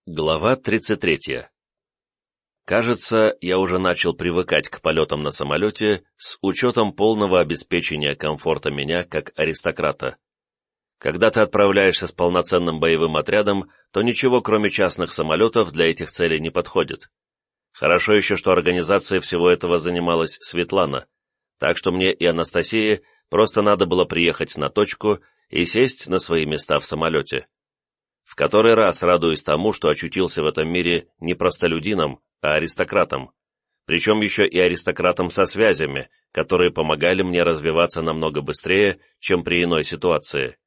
Глава 33. Кажется, я уже начал привыкать к полетам на самолете с учетом полного обеспечения комфорта меня как аристократа. Когда ты отправляешься с полноценным боевым отрядом, то ничего кроме частных самолетов для этих целей не подходит. Хорошо еще, что организацией всего этого занималась Светлана, так что мне и Анастасии просто надо было приехать на точку и сесть на свои места в самолете. В который раз радуюсь тому, что очутился в этом мире не простолюдином, а аристократом, причем еще и аристократом со связями, которые помогали мне развиваться намного быстрее, чем при иной ситуации.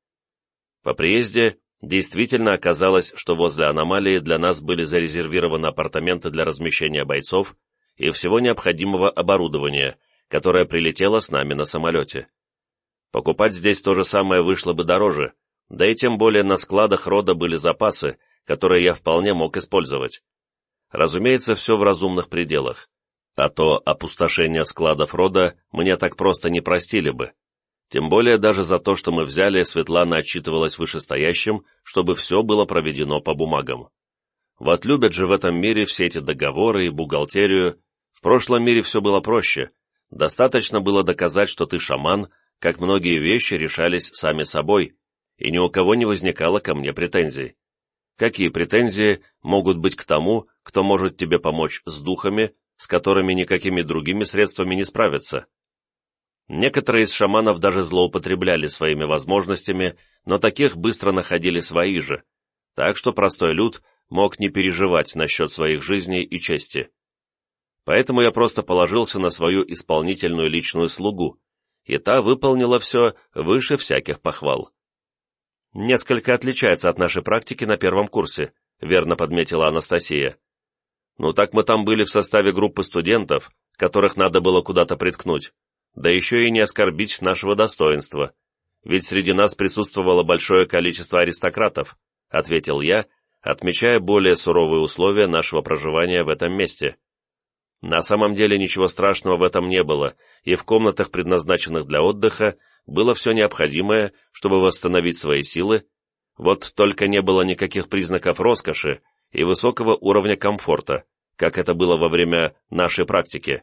По приезде действительно оказалось, что возле аномалии для нас были зарезервированы апартаменты для размещения бойцов и всего необходимого оборудования, которое прилетело с нами на самолете. Покупать здесь то же самое вышло бы дороже, да и тем более на складах рода были запасы, которые я вполне мог использовать. Разумеется, все в разумных пределах, а то опустошение складов рода мне так просто не простили бы. Тем более даже за то, что мы взяли, Светлана отчитывалась вышестоящим, чтобы все было проведено по бумагам. Вот любят же в этом мире все эти договоры и бухгалтерию. В прошлом мире все было проще. Достаточно было доказать, что ты шаман, как многие вещи решались сами собой, и ни у кого не возникало ко мне претензий. Какие претензии могут быть к тому, кто может тебе помочь с духами, с которыми никакими другими средствами не справиться? Некоторые из шаманов даже злоупотребляли своими возможностями, но таких быстро находили свои же, так что простой люд мог не переживать насчет своих жизней и чести. Поэтому я просто положился на свою исполнительную личную слугу, и та выполнила все выше всяких похвал. «Несколько отличается от нашей практики на первом курсе», — верно подметила Анастасия. «Ну так мы там были в составе группы студентов, которых надо было куда-то приткнуть, да еще и не оскорбить нашего достоинства, ведь среди нас присутствовало большое количество аристократов», — ответил я, отмечая более суровые условия нашего проживания в этом месте. На самом деле ничего страшного в этом не было, и в комнатах, предназначенных для отдыха, было все необходимое, чтобы восстановить свои силы, вот только не было никаких признаков роскоши и высокого уровня комфорта, как это было во время нашей практики.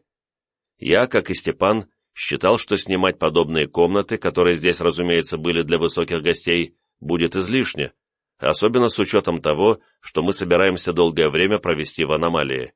Я, как и Степан, считал, что снимать подобные комнаты, которые здесь, разумеется, были для высоких гостей, будет излишне, особенно с учетом того, что мы собираемся долгое время провести в аномалии.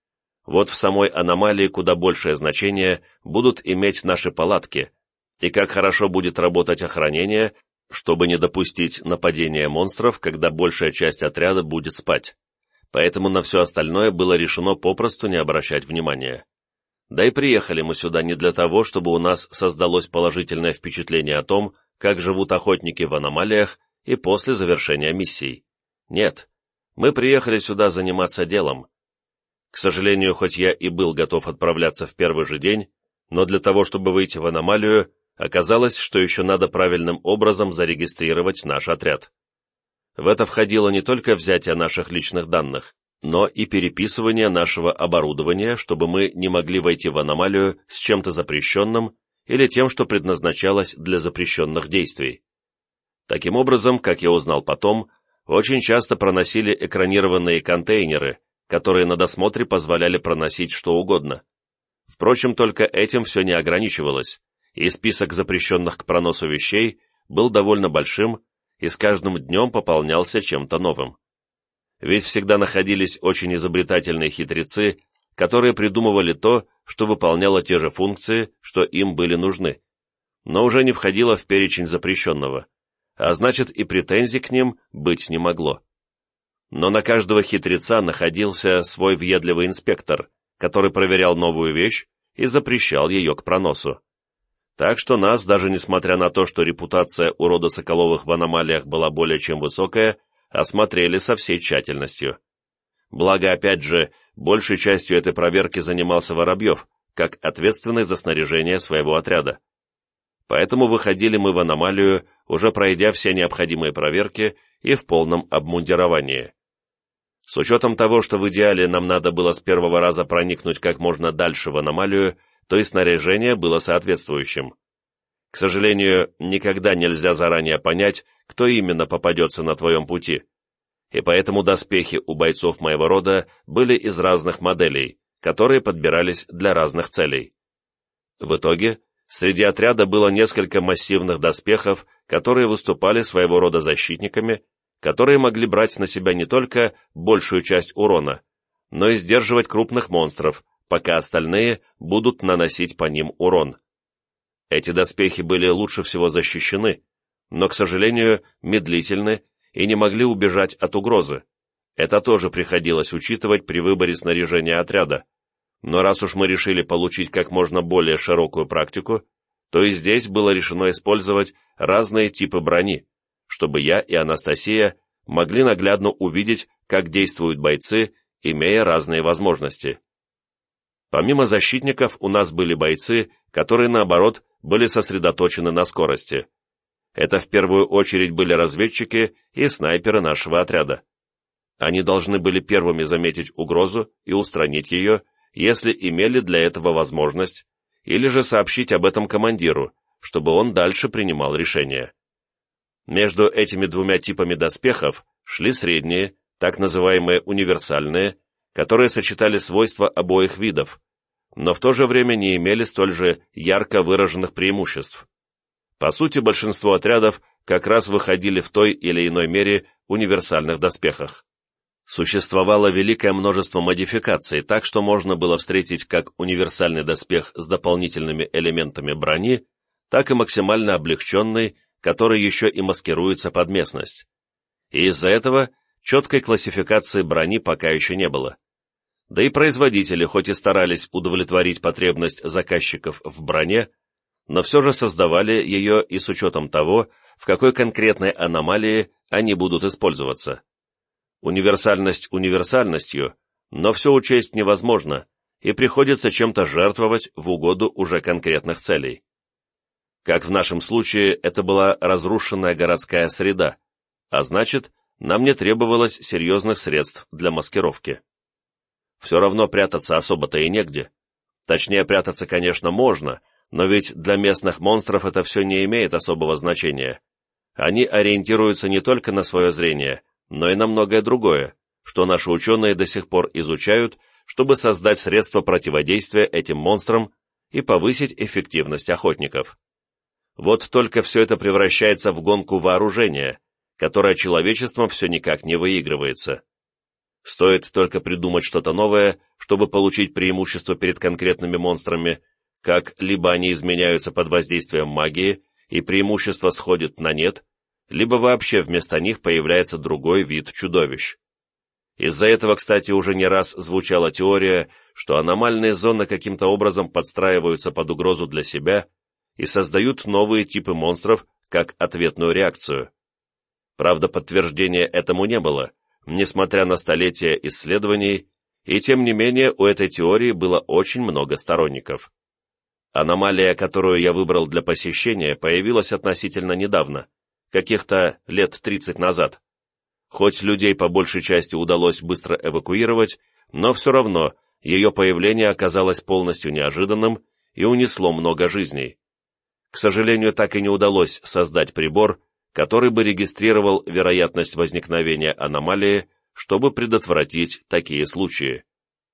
Вот в самой аномалии куда большее значение будут иметь наши палатки, и как хорошо будет работать охранение, чтобы не допустить нападения монстров, когда большая часть отряда будет спать. Поэтому на все остальное было решено попросту не обращать внимания. Да и приехали мы сюда не для того, чтобы у нас создалось положительное впечатление о том, как живут охотники в аномалиях и после завершения миссий. Нет, мы приехали сюда заниматься делом. К сожалению, хоть я и был готов отправляться в первый же день, но для того, чтобы выйти в аномалию, оказалось, что еще надо правильным образом зарегистрировать наш отряд. В это входило не только взятие наших личных данных, но и переписывание нашего оборудования, чтобы мы не могли войти в аномалию с чем-то запрещенным или тем, что предназначалось для запрещенных действий. Таким образом, как я узнал потом, очень часто проносили экранированные контейнеры, которые на досмотре позволяли проносить что угодно. Впрочем, только этим все не ограничивалось, и список запрещенных к проносу вещей был довольно большим и с каждым днем пополнялся чем-то новым. Ведь всегда находились очень изобретательные хитрецы, которые придумывали то, что выполняло те же функции, что им были нужны, но уже не входило в перечень запрещенного, а значит и претензий к ним быть не могло. Но на каждого хитреца находился свой въедливый инспектор, который проверял новую вещь и запрещал ее к проносу. Так что нас, даже несмотря на то, что репутация у рода Соколовых в аномалиях была более чем высокая, осмотрели со всей тщательностью. Благо, опять же, большей частью этой проверки занимался Воробьев, как ответственный за снаряжение своего отряда. Поэтому выходили мы в аномалию, уже пройдя все необходимые проверки и в полном обмундировании. С учетом того, что в идеале нам надо было с первого раза проникнуть как можно дальше в аномалию, то и снаряжение было соответствующим. К сожалению, никогда нельзя заранее понять, кто именно попадется на твоем пути. и поэтому доспехи у бойцов моего рода были из разных моделей, которые подбирались для разных целей. В итоге, среди отряда было несколько массивных доспехов, которые выступали своего рода защитниками, которые могли брать на себя не только большую часть урона, но и сдерживать крупных монстров, пока остальные будут наносить по ним урон. Эти доспехи были лучше всего защищены, но, к сожалению, медлительны и не могли убежать от угрозы. Это тоже приходилось учитывать при выборе снаряжения отряда. Но раз уж мы решили получить как можно более широкую практику, то и здесь было решено использовать разные типы брони, чтобы я и Анастасия могли наглядно увидеть, как действуют бойцы, имея разные возможности. Помимо защитников, у нас были бойцы, которые, наоборот, были сосредоточены на скорости. Это в первую очередь были разведчики и снайперы нашего отряда. Они должны были первыми заметить угрозу и устранить ее, если имели для этого возможность, или же сообщить об этом командиру, чтобы он дальше принимал решение. Между этими двумя типами доспехов шли средние, так называемые универсальные, которые сочетали свойства обоих видов, но в то же время не имели столь же ярко выраженных преимуществ. По сути, большинство отрядов как раз выходили в той или иной мере универсальных доспехах. Существовало великое множество модификаций, так что можно было встретить как универсальный доспех с дополнительными элементами брони, так и максимально облегченный, который еще и маскируется под местность. И из-за этого четкой классификации брони пока еще не было. Да и производители хоть и старались удовлетворить потребность заказчиков в броне, но все же создавали ее и с учетом того, в какой конкретной аномалии они будут использоваться. Универсальность универсальностью, но все учесть невозможно, и приходится чем-то жертвовать в угоду уже конкретных целей. Как в нашем случае, это была разрушенная городская среда, а значит, нам не требовалось серьезных средств для маскировки. Все равно прятаться особо-то и негде. Точнее, прятаться, конечно, можно, но ведь для местных монстров это все не имеет особого значения. Они ориентируются не только на свое зрение, но и на многое другое, что наши ученые до сих пор изучают, чтобы создать средства противодействия этим монстрам и повысить эффективность охотников. Вот только все это превращается в гонку вооружения, которая человечеством все никак не выигрывается. Стоит только придумать что-то новое, чтобы получить преимущество перед конкретными монстрами, как либо они изменяются под воздействием магии, и преимущество сходит на нет, либо вообще вместо них появляется другой вид чудовищ. Из-за этого, кстати, уже не раз звучала теория, что аномальные зоны каким-то образом подстраиваются под угрозу для себя и создают новые типы монстров как ответную реакцию. Правда, подтверждения этому не было, несмотря на столетия исследований, и тем не менее у этой теории было очень много сторонников. Аномалия, которую я выбрал для посещения, появилась относительно недавно, каких-то лет 30 назад. Хоть людей по большей части удалось быстро эвакуировать, но все равно ее появление оказалось полностью неожиданным и унесло много жизней. К сожалению, так и не удалось создать прибор, который бы регистрировал вероятность возникновения аномалии, чтобы предотвратить такие случаи.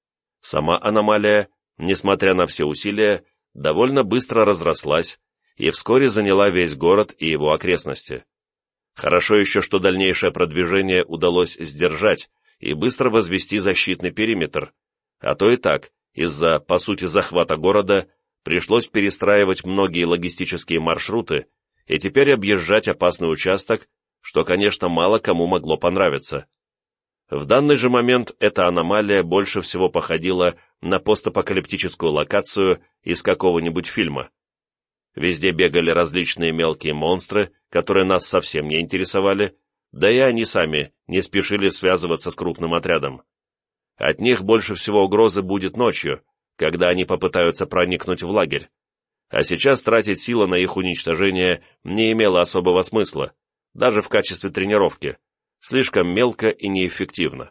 Сама аномалия, несмотря на все усилия, довольно быстро разрослась и вскоре заняла весь город и его окрестности. Хорошо еще, что дальнейшее продвижение удалось сдержать и быстро возвести защитный периметр, а то и так, из-за, по сути, захвата города, пришлось перестраивать многие логистические маршруты и теперь объезжать опасный участок, что, конечно, мало кому могло понравиться. В данный же момент эта аномалия больше всего походила на постапокалиптическую локацию из какого-нибудь фильма. Везде бегали различные мелкие монстры, которые нас совсем не интересовали, да и они сами не спешили связываться с крупным отрядом. От них больше всего угрозы будет ночью, когда они попытаются проникнуть в лагерь, а сейчас тратить силы на их уничтожение не имело особого смысла, даже в качестве тренировки, слишком мелко и неэффективно.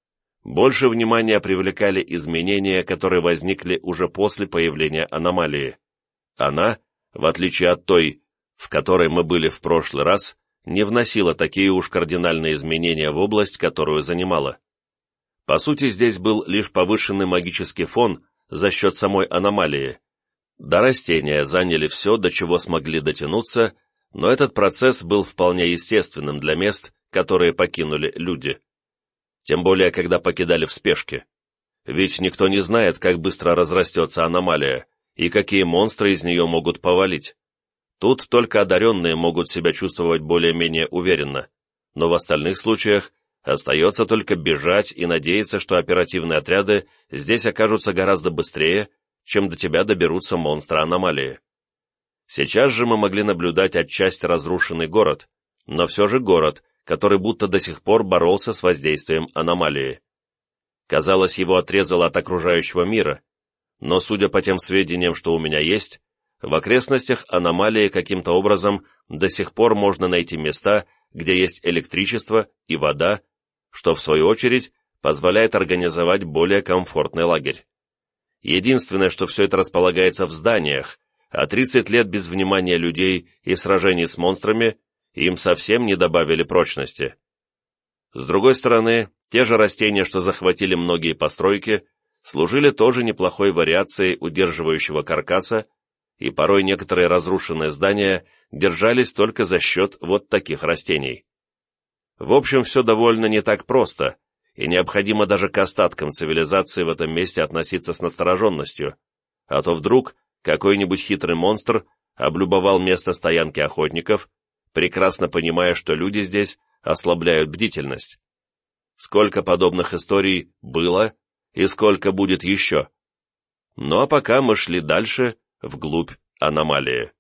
Больше внимания привлекали изменения, которые возникли уже после появления аномалии. Она, в отличие от той, в которой мы были в прошлый раз, не вносила такие уж кардинальные изменения в область, которую занимала. По сути, здесь был лишь повышенный магический фон за счет самой аномалии. Да, растения заняли все, до чего смогли дотянуться, но этот процесс был вполне естественным для мест, которые покинули люди. Тем более, когда покидали в спешке. Ведь никто не знает, как быстро разрастется аномалия, и какие монстры из нее могут повалить. Тут только одаренные могут себя чувствовать более-менее уверенно, но в остальных случаях остается только бежать и надеяться, что оперативные отряды здесь окажутся гораздо быстрее, чем до тебя доберутся монстры аномалии. Сейчас же мы могли наблюдать отчасти разрушенный город, но все же город, который будто до сих пор боролся с воздействием аномалии. Казалось, его отрезало от окружающего мира, но, судя по тем сведениям, что у меня есть, в окрестностях аномалии каким-то образом до сих пор можно найти места, где есть электричество и вода, что, в свою очередь, позволяет организовать более комфортный лагерь. Единственное, что все это располагается в зданиях, а 30 лет без внимания людей и сражений с монстрами им совсем не добавили прочности. С другой стороны, те же растения, что захватили многие постройки, служили тоже неплохой вариацией удерживающего каркаса, и порой некоторые разрушенные здания держались только за счет вот таких растений. В общем, все довольно не так просто, и необходимо даже к остаткам цивилизации в этом месте относиться с настороженностью, а то вдруг какой-нибудь хитрый монстр облюбовал место стоянки охотников, прекрасно понимая, что люди здесь ослабляют бдительность. Сколько подобных историй было и сколько будет еще. Ну а пока мы шли дальше, вглубь аномалии.